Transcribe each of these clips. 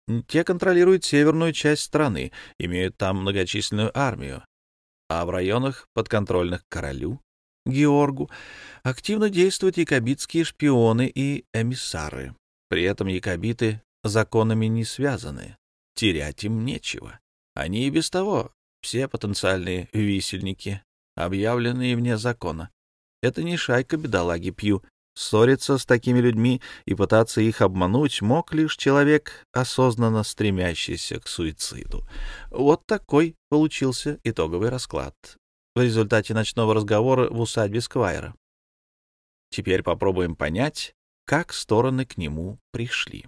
Те контролируют северную часть страны, имеют там многочисленную армию, а в районах, подконтрольных королю Георгу, активно действуют якобитские шпионы и эмиссары. При этом якобиты законами не связаны, терять им нечего. Они и без того все потенциальные висельники, объявленные вне закона. Это не шайка бедолаги Пью. Ссориться с такими людьми и пытаться их обмануть мог лишь человек, осознанно стремящийся к суициду. Вот такой получился итоговый расклад в результате ночного разговора в усадьбе Сквайра. Теперь попробуем понять, как стороны к нему пришли.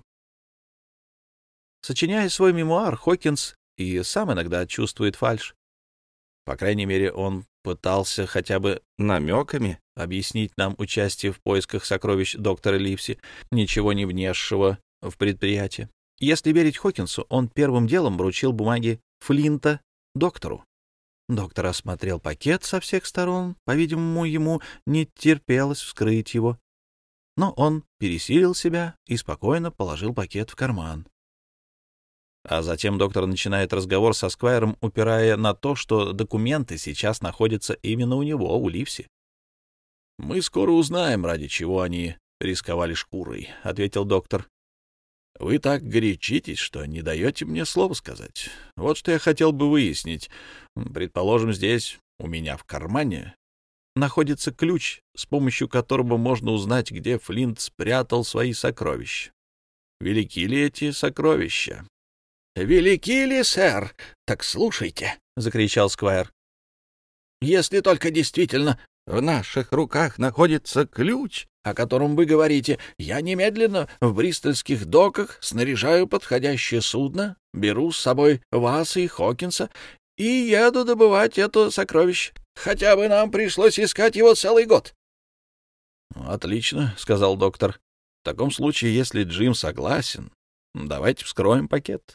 Сочиняя свой мемуар, Хокинс и сам иногда чувствует фальшь. По крайней мере, он пытался хотя бы намеками объяснить нам участие в поисках сокровищ доктора Ливси, ничего не внесшего в предприятие. Если верить Хокинсу, он первым делом вручил бумаги Флинта доктору. Доктор осмотрел пакет со всех сторон, по-видимому, ему не терпелось вскрыть его. Но он пересилил себя и спокойно положил пакет в карман. А затем доктор начинает разговор со Сквайром, упирая на то, что документы сейчас находятся именно у него, у Ливси. «Мы скоро узнаем, ради чего они рисковали шкурой», — ответил доктор. «Вы так горячитесь, что не даете мне слова сказать. Вот что я хотел бы выяснить. Предположим, здесь, у меня в кармане, находится ключ, с помощью которого можно узнать, где Флинт спрятал свои сокровища. Велики ли эти сокровища?» «Велики ли, сэр? Так слушайте», — закричал Сквайр. «Если только действительно в наших руках находится ключ, о котором вы говорите, я немедленно в бристольских доках снаряжаю подходящее судно, беру с собой вас и Хокинса и еду добывать это сокровище. Хотя бы нам пришлось искать его целый год». «Отлично», — сказал доктор. «В таком случае, если Джим согласен, давайте вскроем пакет».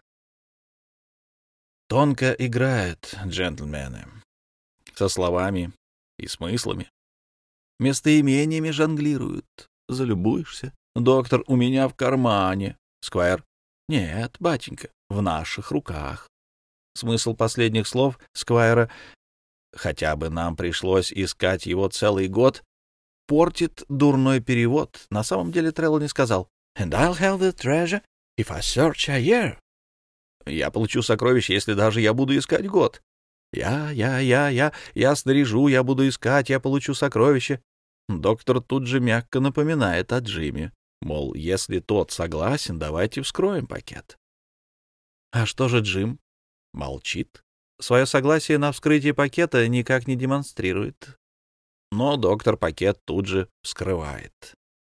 Тонко играют джентльмены со словами и смыслами. Местоимениями жонглируют. Залюбуешься. Доктор, у меня в кармане. Сквайр. Нет, батенька, в наших руках. Смысл последних слов Сквайра, хотя бы нам пришлось искать его целый год, портит дурной перевод. На самом деле Треллани сказал «And I'll have the treasure if I search a year». Я получу сокровище, если даже я буду искать год. Я снаряжу, я буду искать, я получу сокровище. Доктор тут же мягко напоминает о Джиме. Мол, если тот согласен, давайте вскроем пакет. А что же Джим? Молчит. Свое согласие на вскрытие пакета никак не демонстрирует. Но доктор пакет тут же вскрывает.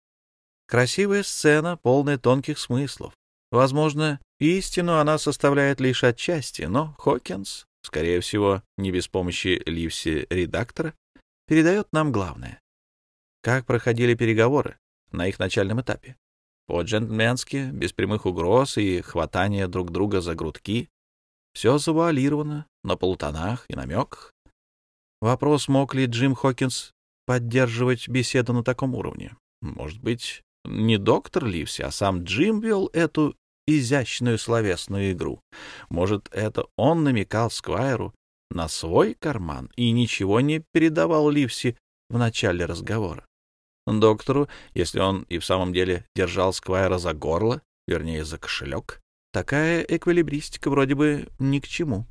Красивая сцена, полная тонких смыслов. Возможно, истину она составляет лишь отчасти, но Хокинс, скорее всего, не без помощи Ливси-редактора, передает нам главное. Как проходили переговоры на их начальном этапе? По-джентльменски, без прямых угроз и хватания друг друга за грудки. Все завуалировано на полутонах и намеках. Вопрос, мог ли Джим Хокинс поддерживать беседу на таком уровне? Может быть, не доктор Ливси, а сам Джим вел эту изящную словесную игру. Может, это он намекал Сквайру на свой карман и ничего не передавал Ливси в начале разговора. Доктору, если он и в самом деле держал Сквайра за горло, вернее, за кошелек, такая эквилибристика вроде бы ни к чему.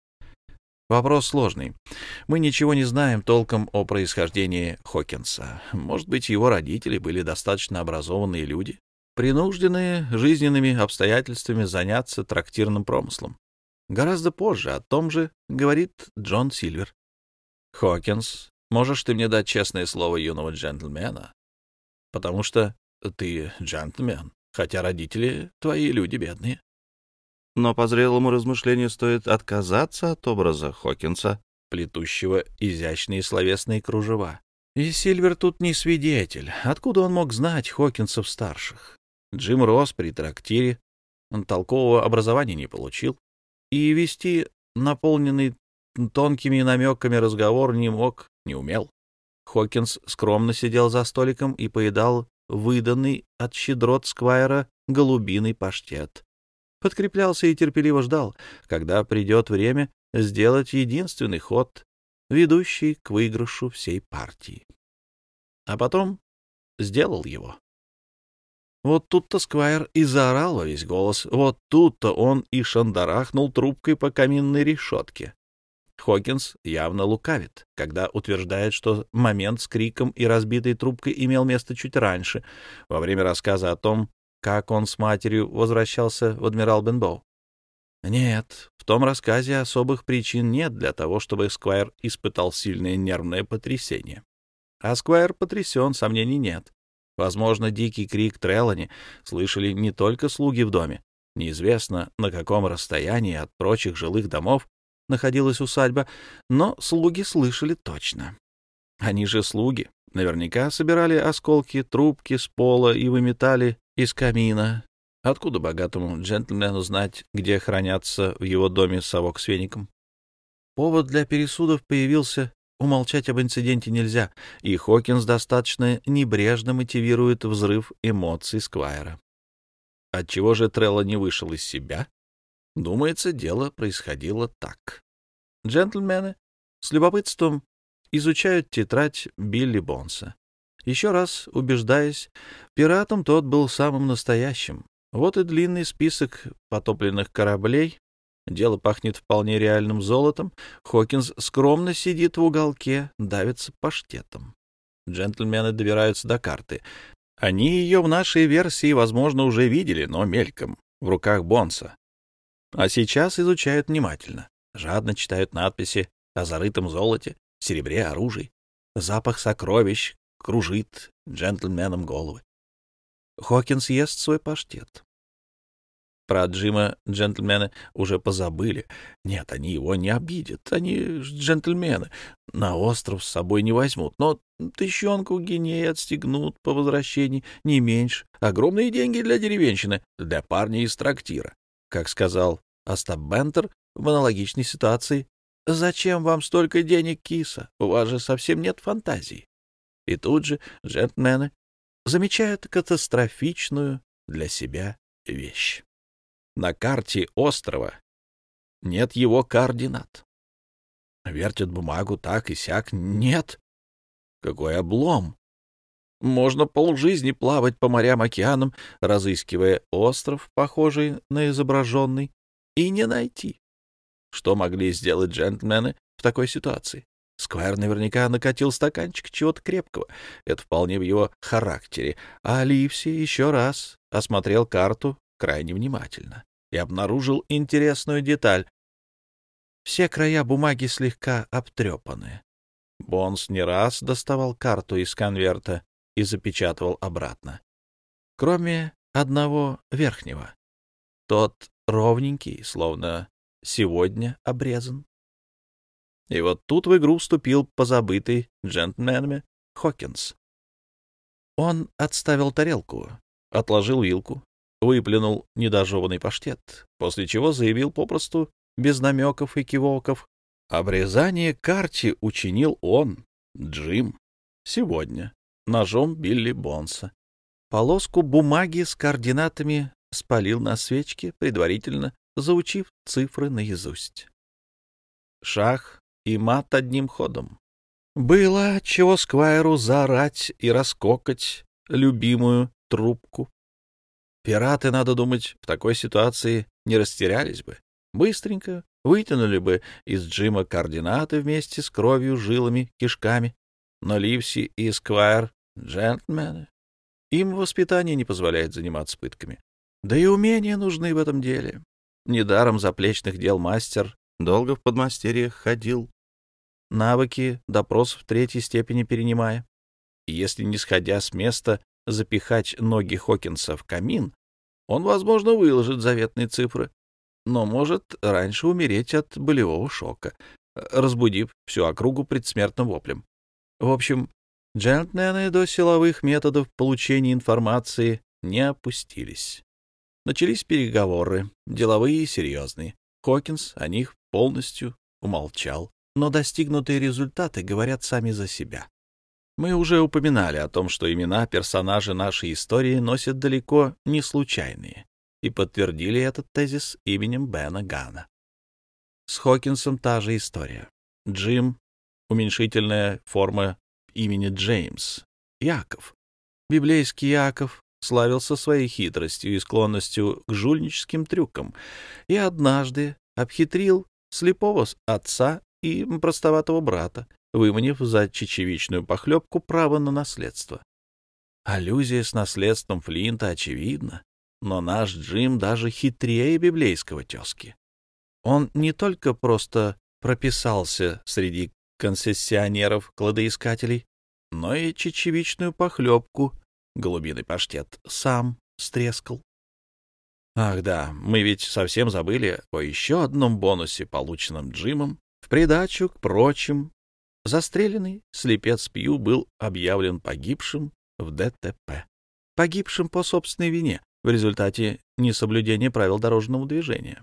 Вопрос сложный. Мы ничего не знаем толком о происхождении Хокинса. Может быть, его родители были достаточно образованные люди, принужденные жизненными обстоятельствами заняться трактирным промыслом. Гораздо позже о том же говорит Джон Сильвер. «Хокинс, можешь ты мне дать честное слово юного джентльмена? Потому что ты джентльмен, хотя родители твои люди бедные». Но по зрелому размышлению стоит отказаться от образа Хокинса, плетущего изящные словесные кружева. И Сильвер тут не свидетель. Откуда он мог знать Хокинсов-старших? Джим рос при трактире, он толкового образования не получил, и вести наполненный тонкими намеками разговор не мог, не умел. Хокинс скромно сидел за столиком и поедал выданный от щедрот Сквайра голубиный паштет. подкреплялся и терпеливо ждал, когда придет время сделать единственный ход, ведущий к выигрышу всей партии. А потом сделал его. Вот тут-то Сквайр и заорал во весь голос, вот тут-то он и шандарахнул трубкой по каминной решетке. Хокинс явно лукавит, когда утверждает, что момент с криком и разбитой трубкой имел место чуть раньше, во время рассказа о том, как он с матерью возвращался в Адмирал Бенбоу. Нет, в том рассказе особых причин нет для того, чтобы Сквайр испытал сильное нервное потрясение. А Сквайр потрясен, сомнений нет. Возможно, дикий крик Трелани слышали не только слуги в доме. Неизвестно, на каком расстоянии от прочих жилых домов находилась усадьба, но слуги слышали точно. Они же слуги. Наверняка собирали осколки трубки с пола и выметали из камина. Откуда богатому джентльмену знать, где хранятся в его доме совок с веником? Повод для пересудов появился. Умолчать об инциденте нельзя, и Хокинс достаточно небрежно мотивирует взрыв эмоций Сквайра. Отчего же Трелло не вышел из себя? Думается, дело происходило так. Джентльмены с любопытством изучают тетрадь Билли Бонса. Еще раз убеждаясь, пиратом тот был самым настоящим. Вот и длинный список потопленных кораблей. Дело пахнет вполне реальным золотом. Хокинс скромно сидит в уголке, давится паштетом. Джентльмены добираются до карты. Они ее в нашей версии, возможно, уже видели, но мельком, в руках Бонса. А сейчас изучают внимательно. Жадно читают надписи о зарытом золоте, серебре, оружии. Запах сокровищ кружит джентльменам головы. Хокинс ест свой паштет. Про Джима джентльмены уже позабыли. Нет, они его не обидят. Они джентльмены. На остров с собой не возьмут. Но тыщенку гиней отстегнут по возвращении, не меньше. Огромные деньги для деревенщины, для парня из трактира. Как сказал Остап Бентер в аналогичной ситуации: «Зачем вам столько денег, киса? У вас же совсем нет фантазии». И тут же джентльмены замечают катастрофичную для себя вещь. На карте острова нет его координат. Вертят бумагу так и сяк. Нет. Какой облом! Можно полжизни плавать по морям-океанам, разыскивая остров, похожий на изображенный, и не найти. Что могли сделать джентльмены в такой ситуации? Сквайр наверняка накатил стаканчик чего-то крепкого. Это вполне в его характере. А Ливси еще раз осмотрел карту крайне внимательно и обнаружил интересную деталь. Все края бумаги слегка обтрепаны. Бонс не раз доставал карту из конверта и запечатывал обратно. Кроме одного верхнего. Тот ровненький, словно сегодня обрезан. И вот тут в игру вступил позабытый джентльменами Хокинс. Он отставил тарелку, отложил вилку, выплюнул недожеванный паштет, после чего заявил попросту, без намеков и кивоков: обрезание карте учинил он, Джим, сегодня, ножом Билли Бонса. Полоску бумаги с координатами спалил на свечке, предварительно заучив цифры наизусть. Шах и мат одним ходом. Было отчего Сквайру заорать и раскокать любимую трубку. Пираты, надо думать, в такой ситуации не растерялись бы. Быстренько вытянули бы из Джима координаты вместе с кровью, жилами, кишками. Но Ливси и Сквайр — джентльмены. Им воспитание не позволяет заниматься пытками. Да и умения нужны в этом деле. Недаром заплечных дел мастер долго в подмастерьях ходил, навыки допросов третьей степени перенимая. И если, не сходя с места, запихать ноги Хокинса в камин, он, возможно, выложит заветные цифры, но может раньше умереть от болевого шока, разбудив всю округу предсмертным воплем. В общем, джентльмены до силовых методов получения информации не опустились. Начались переговоры, деловые и серьезные. Хокинс о них полностью умолчал, но достигнутые результаты говорят сами за себя. Мы уже упоминали о том, что имена персонажей нашей истории носят далеко не случайные. и подтвердили этот тезис именем Бена Ганна. С Хокинсом та же история. Джим — уменьшительная форма имени Джеймс, Яков. Библейский Яков славился своей хитростью и склонностью к жульническим трюкам и однажды обхитрил слепого отца и простоватого брата, выманив за чечевичную похлебку право на наследство. Аллюзия с наследством Флинта очевидна, но наш Джим даже хитрее библейского тезки. Он не только просто прописался среди концессионеров-кладоискателей, но и чечевичную похлебку, голубиный паштет, сам стрескал. Ах да, мы ведь совсем забыли о еще одном бонусе, полученном Джимом. В придачу к прочим, застреленный слепец Пью был объявлен погибшим в ДТП. Погибшим по собственной вине в результате несоблюдения правил дорожного движения.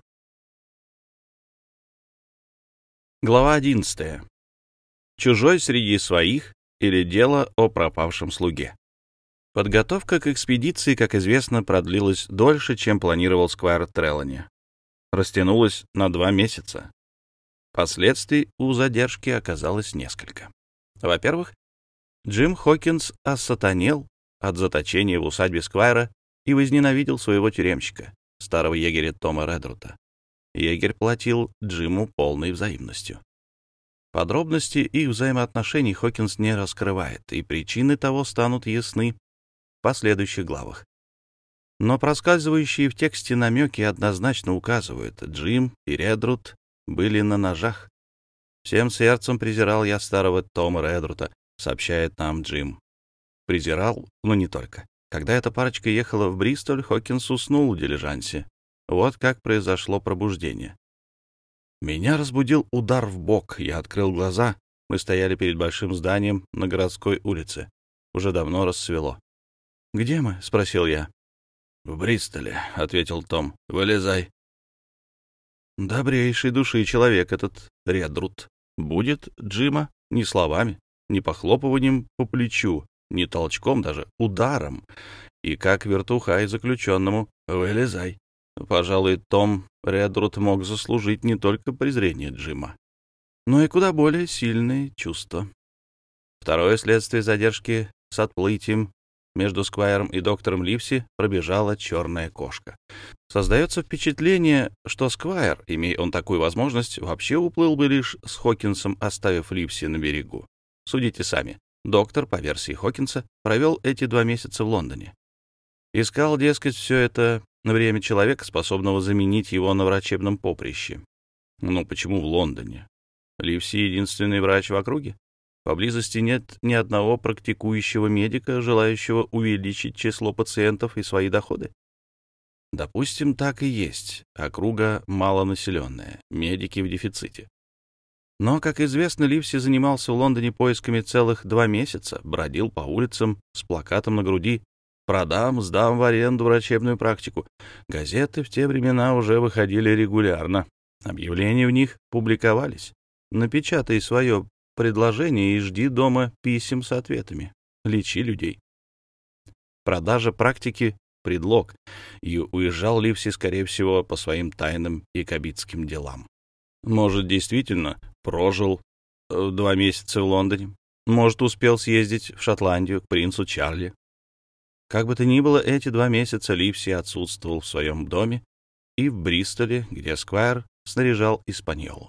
Глава 11. Чужой среди своих или дело о пропавшем слуге. Подготовка к экспедиции, как известно, продлилась дольше, чем планировал Сквайр Трелани. Растянулась на 2 месяца. Последствий у задержки оказалось несколько. Во-первых, Джим Хокинс осатанел от заточения в усадьбе Сквайра и возненавидел своего тюремщика, старого егеря Тома Редрута. Егерь платил Джиму полной взаимностью. Подробности их взаимоотношений Хокинс не раскрывает, и причины того станут ясны в последующих главах. Но проскальзывающие в тексте намеки однозначно указывают: Джим и Редрут были на ножах. «Всем сердцем презирал я старого Тома Редрута», — сообщает нам Джим. Презирал, но не только. Когда эта парочка ехала в Бристоль, Хокинс уснул в дилижансе. Вот как произошло пробуждение. Меня разбудил удар в бок. Я открыл глаза. Мы стояли перед большим зданием на городской улице. Уже давно рассвело. «Где мы?» — спросил я. «В Бристоле», — ответил Том. «Вылезай». Добрейшей души человек этот Редрут. Будет Джима ни словами, ни похлопыванием по плечу, ни толчком, даже ударом. И как вертухай заключенному «Вылезай». Пожалуй, Том Редрут мог заслужить не только презрение Джима, но и куда более сильные чувства. Второе следствие задержки с отплытием. Между Сквайром и доктором Ливси пробежала черная кошка. Создается впечатление, что Сквайр, имея он такую возможность, вообще уплыл бы лишь с Хокинсом, оставив Ливси на берегу. Судите сами. Доктор, по версии Хокинса, провел эти 2 месяца в Лондоне. Искал, дескать, все это на время человека, способного заменить его на врачебном поприще. Ну, почему в Лондоне? Ливси — единственный врач в округе. Поблизости нет ни одного практикующего медика, желающего увеличить число пациентов и свои доходы. Допустим, так и есть. Округа малонаселенная, медики в дефиците. Но, как известно, Ливси занимался в Лондоне поисками целых 2 месяца, бродил по улицам с плакатом на груди: «Продам, сдам в аренду врачебную практику». Газеты в те времена уже выходили регулярно. Объявления в них публиковались. Напечатай свое предложение и жди дома писем с ответами. Лечи людей. Продажа практики — предлог, и уезжал Ливси, скорее всего, по своим тайным якобитским делам. Может, действительно прожил 2 месяца в Лондоне. Может, успел съездить в Шотландию к принцу Чарли. Как бы то ни было, эти 2 месяца Ливси отсутствовал в своем доме и в Бристоле, где Сквайр снаряжал Испаньолу.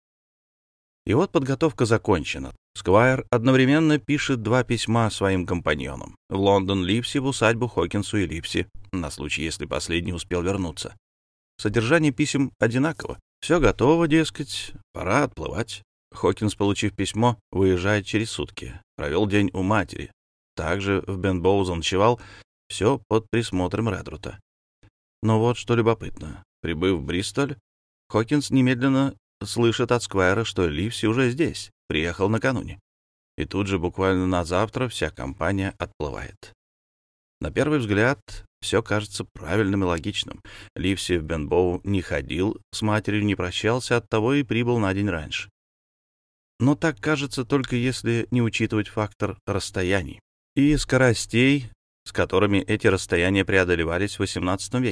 И вот подготовка закончена. Сквайр одновременно пишет 2 письма своим компаньонам. В Лондон Ливси, в усадьбу Хокинсу и Ливси, на случай, если последний успел вернуться. Содержание писем одинаково. Все готово, дескать, пора отплывать. Хокинс, получив письмо, выезжает через сутки. Провел день у матери. Также в Бенбоу заночевал, все под присмотром Редрута. Но вот что любопытно. Прибыв в Бристоль, Хокинс немедленно слышит от Сквайра, что Ливси уже здесь, приехал накануне. И тут же, буквально на завтра, вся компания отплывает. На первый взгляд, все кажется правильным и логичным. Ливси в Бенбоу не ходил, с матерью не прощался, оттого и прибыл на день раньше. Но так кажется только если не учитывать фактор расстояний и скоростей, с которыми эти расстояния преодолевались в XVIII веке.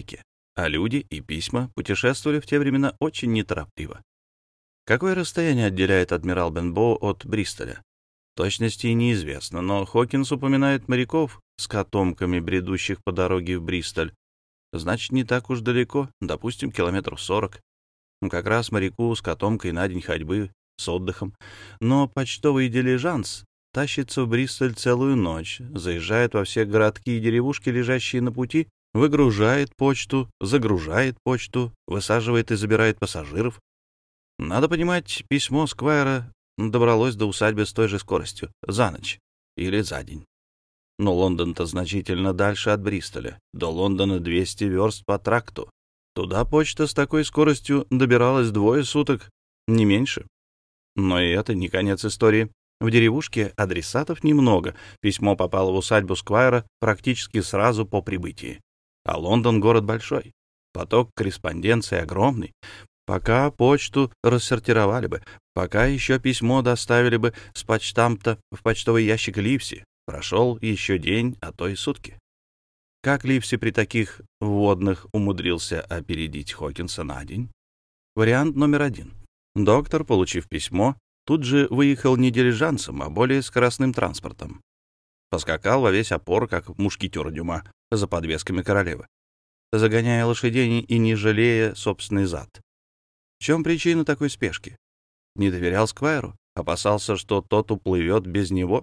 а люди и письма путешествовали в те времена очень неторопливо. Какое расстояние отделяет адмирал Бенбоу от Бристоля? В точности неизвестно, но Хокинс упоминает моряков с котомками, бредущих по дороге в Бристоль. Значит, не так уж далеко, допустим, километров 40. Как раз моряку с котомкой на день ходьбы с отдыхом. Но почтовый дилижанс тащится в Бристоль целую ночь, заезжает во все городки и деревушки, лежащие на пути, выгружает почту, загружает почту, высаживает и забирает пассажиров. Надо понимать, письмо Сквайра добралось до усадьбы с той же скоростью, за ночь или за день. Но Лондон-то значительно дальше от Бристоля. До Лондона 200 верст по тракту. Туда почта с такой скоростью добиралась 2 суток, не меньше. Но и это не конец истории. В деревушке адресатов немного. Письмо попало в усадьбу Сквайра практически сразу по прибытии. А Лондон — город большой. Поток корреспонденции огромный. Пока почту рассортировали бы, пока еще письмо доставили бы с почтамта в почтовый ящик Ливси, прошел еще день, а то и сутки. Как Ливси при таких вводных умудрился опередить Хокинса на день? Вариант номер 1. Доктор, получив письмо, тут же выехал не дилижансом, а более скоростным транспортом. Поскакал во весь опор, как мушкетер Дюма, за подвесками королевы, загоняя лошадей и не жалея собственный зад. В чем причина такой спешки? Не доверял Сквайру? Опасался, что тот уплывет без него?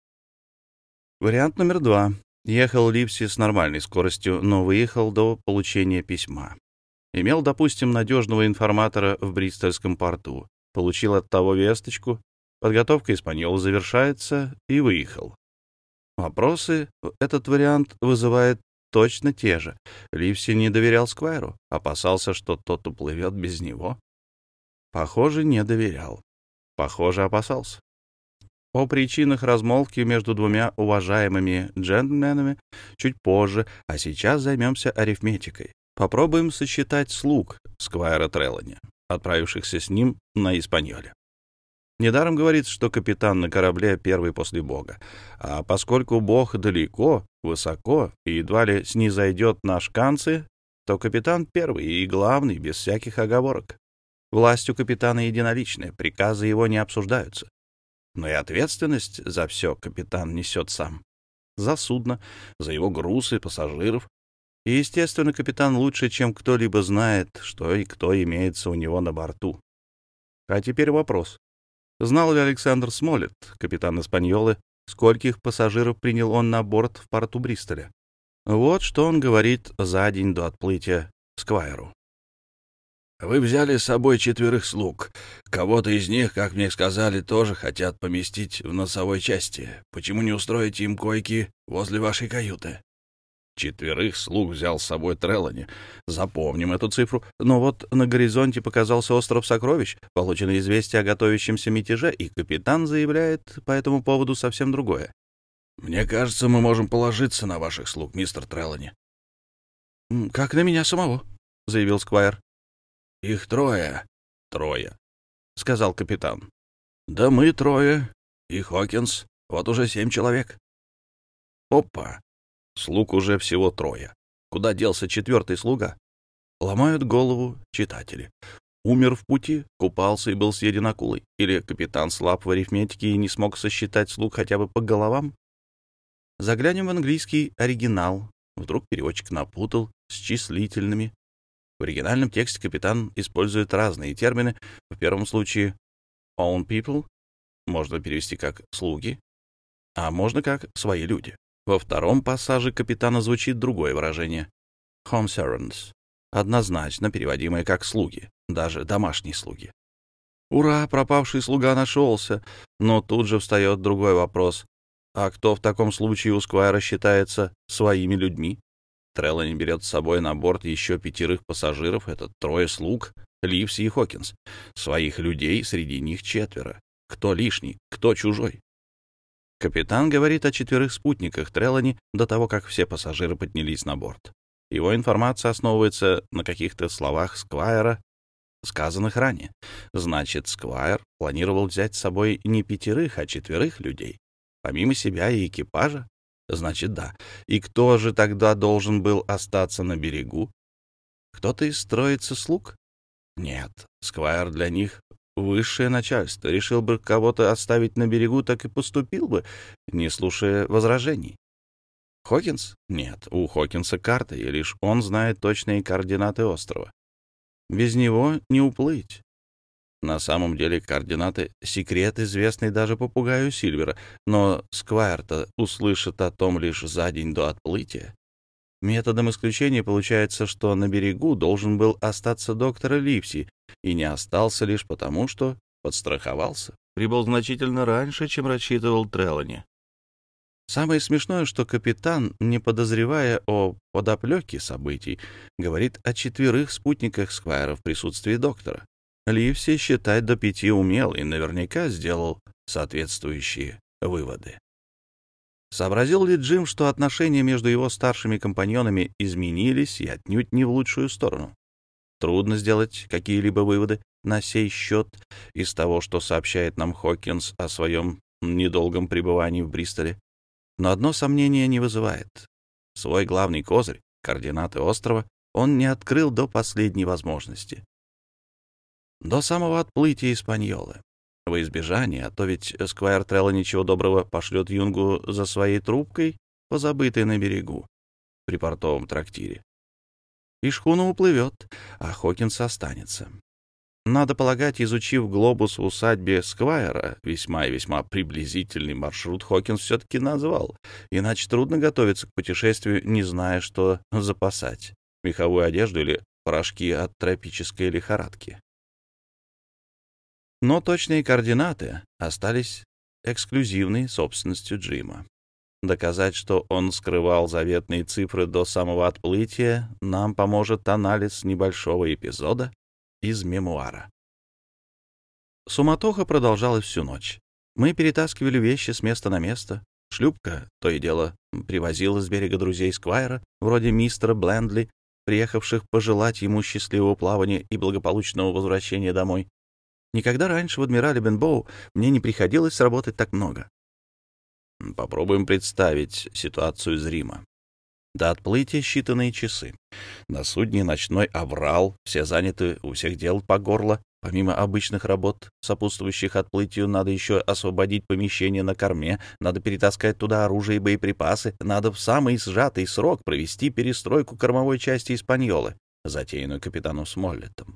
Вариант номер 2. Ехал Ливси с нормальной скоростью, но выехал до получения письма. Имел, допустим, надежного информатора в Бристольском порту, получил от того весточку, подготовка «Испаньола» завершается, и выехал. Вопросы этот вариант вызывает точно те же. Ливси не доверял Сквайру, опасался, что тот уплывет без него. Похоже, не доверял. Похоже, опасался. О причинах размолвки между двумя уважаемыми джентльменами чуть позже, а сейчас займемся арифметикой. Попробуем сосчитать слуг Сквайра Трелани, отправившихся с ним на Испаньоле. Недаром говорится, что капитан на корабле первый после Бога. А поскольку Бог далеко, высоко и едва ли снизойдет на шканцы, то капитан первый и главный, без всяких оговорок. Власть у капитана единоличная, приказы его не обсуждаются. Но и ответственность за все капитан несет сам. За судно, за его груз и пассажиров. И, естественно, капитан лучше, чем кто-либо знает, что и кто имеется у него на борту. А теперь вопрос. Знал ли Александр Смолетт, капитан Испаньолы, скольких пассажиров принял он на борт в порту Бристоля? Вот что он говорит за день до отплытия Сквайру. «Вы взяли с собой 4 слуг. Кого-то из них, как мне сказали, тоже хотят поместить в носовой части. Почему не устроите им койки возле вашей каюты?» 4 слуг взял с собой Трелани. Запомним эту цифру. Но вот на горизонте показался остров Сокровищ, получено известие о готовящемся мятеже, и капитан заявляет по этому поводу совсем другое. «Мне кажется, мы можем положиться на ваших слуг, мистер Трелани». «Как на меня самого», — заявил Сквайр. «Их 3. 3, — сказал капитан. «Да мы 3. И Хокинс. Вот уже 7 человек». «Опа! Слуг уже всего 3. Куда делся 4-й слуга?» Ломают голову читатели. Умер в пути, купался и был съеден акулой? Или капитан слаб в арифметике и не смог сосчитать слуг хотя бы по головам? Заглянем в английский оригинал. Вдруг переводчик напутал с числительными. В оригинальном тексте капитан использует разные термины. В первом случае «own people» можно перевести как «слуги», а можно как «свои люди». Во втором пассаже капитана звучит другое выражение «home servants», однозначно переводимое как «слуги», даже домашние слуги. Ура, пропавший слуга нашелся, но тут же встает другой вопрос. А кто в таком случае у Сквайра считается своими людьми? Трелани берет с собой на борт еще 5 пассажиров, это 3 слуг, Ливси и Хокинс. Своих людей среди них 4. Кто лишний, кто чужой? Капитан говорит о 4 спутниках Трелани до того, как все пассажиры поднялись на борт. Его информация основывается на каких-то словах Сквайра, сказанных ранее. Значит, Сквайр планировал взять с собой не 5, а 4 людей, помимо себя и экипажа? Значит, да. И кто же тогда должен был остаться на берегу? Кто-то из троицы слуг? Нет, Сквайр для них высшее начальство. Решил бы кого-то оставить на берегу, так и поступил бы, не слушая возражений. Хокинс? Нет, у Хокинса карта, и лишь он знает точные координаты острова. Без него не уплыть. На самом деле координаты — секрет, известный даже попугаю Сильвера, но Сквайр-то услышит о том лишь за день до отплытия. Методом исключения получается, что на берегу должен был остаться доктор Ливси, и не остался лишь потому, что подстраховался. Прибыл значительно раньше, чем рассчитывал Трелани. Самое смешное, что капитан, не подозревая о подоплеке событий, говорит о 4 спутниках Сквайра в присутствии доктора. Ливси считать до 5 умел и наверняка сделал соответствующие выводы. Сообразил ли Джим, что отношения между его старшими компаньонами изменились и отнюдь не в лучшую сторону? Трудно сделать какие-либо выводы на сей счет из того, что сообщает нам Хокинс о своем недолгом пребывании в Бристоле. Но одно сомнение не вызывает. Свой главный козырь, координаты острова, он не открыл до последней возможности. До самого отплытия Испаньолы. Во избежание, а то ведь Сквайр Трелло ничего доброго пошлет Юнгу за своей трубкой, позабытой на берегу, при портовом трактире. И шхуна уплывет, а Хокинс останется. Надо полагать, изучив глобус в усадьбе Сквайра, весьма и весьма приблизительный маршрут Хокинс все-таки назвал, иначе трудно готовиться к путешествию, не зная, что запасать — меховую одежду или порошки от тропической лихорадки. Но точные координаты остались эксклюзивной собственностью Джима. Доказать, что он скрывал заветные цифры до самого отплытия, нам поможет анализ небольшого эпизода из мемуара. Суматоха продолжалась всю ночь. Мы перетаскивали вещи с места на место. Шлюпка, то и дело, привозила с берега друзей Сквайра, вроде мистера Блендли, приехавших пожелать ему счастливого плавания и благополучного возвращения домой. Никогда раньше в «Адмирале Бенбоу» мне не приходилось работать так много. Попробуем представить ситуацию из Рима. До отплытия считанные часы. На судне ночной аврал, все заняты, у всех дел по горло. Помимо обычных работ, сопутствующих отплытию, надо еще освободить помещение на корме, надо перетаскать туда оружие и боеприпасы, надо в самый сжатый срок провести перестройку кормовой части «Испаньолы», затеянную капитаном Смоллетом.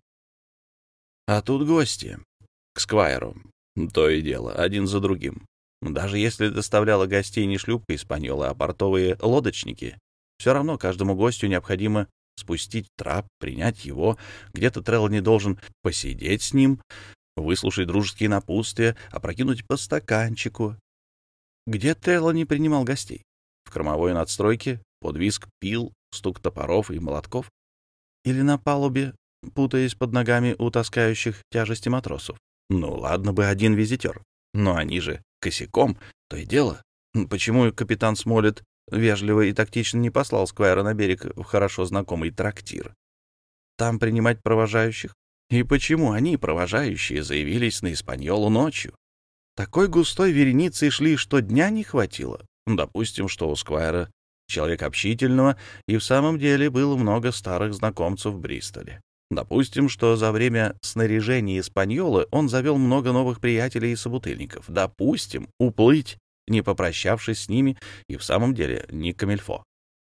А тут гости. К Сквайру. То и дело, один за другим. Даже если доставляла гостей не шлюпка «Испаньола», а портовые лодочники, все равно каждому гостю необходимо спустить трап, принять его. Где-то Треллани должен посидеть с ним, выслушать дружеские напутствия, опрокинуть по стаканчику. Где Треллани принимал гостей? В кормовой надстройке, под визг пил, стук топоров и молотков? Или на палубе, путаясь под ногами у таскающих тяжести матросов? Ну, ладно бы один визитер, но они же косяком, то и дело. Почему капитан Смоллет вежливо и тактично не послал Сквайра на берег в хорошо знакомый трактир? Там принимать провожающих? И почему они, провожающие, заявились на Испаньолу ночью? Такой густой вереницей шли, что дня не хватило. Допустим, что у Сквайра человек общительного, и в самом деле было много старых знакомцев в Бристоле. Допустим, что за время снаряжения Испаньолы он завел много новых приятелей и собутыльников. Допустим, уплыть, не попрощавшись с ними, и в самом деле не камильфо.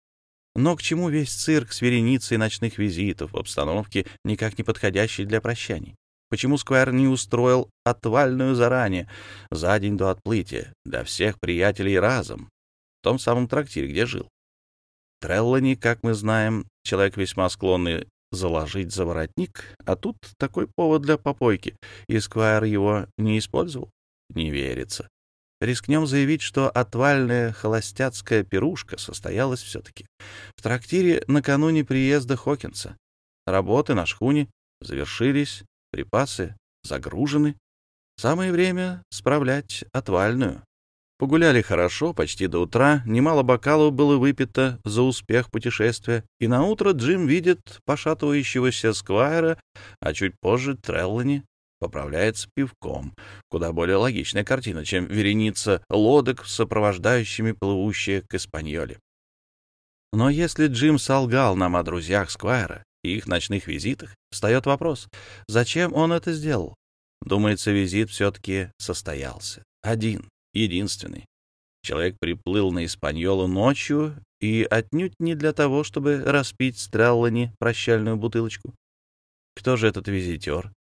Но к чему весь цирк с вереницей ночных визитов в обстановке, никак не подходящей для прощаний? Почему Сквайр не устроил отвальную заранее, за день до отплытия, для всех приятелей разом, в том самом трактире, где жил? Треллани, как мы знаем, человек весьма склонный заложить за воротник, а тут такой повод для попойки, и Сквайр его не использовал? Не верится. Рискнем заявить, что отвальная холостяцкая пирушка состоялась все-таки в трактире накануне приезда Хокинса. Работы на шхуне завершились, припасы загружены. Самое время справлять отвальную. Погуляли хорошо, почти до утра, немало бокалов было выпито за успех путешествия, и наутро Джим видит пошатывающегося Сквайра, а чуть позже Треллани поправляется пивком. Куда более логичная картина, чем вереница лодок, сопровождающими плывущие к Испаньоле. Но если Джим солгал нам о друзьях Сквайра, и их ночных визитах, встает вопрос, зачем он это сделал? Думается, визит все-таки состоялся. Один, единственный. Человек приплыл на Испаньолу ночью и отнюдь не для того, чтобы распить с Треллани прощальную бутылочку. Кто же этот визитер?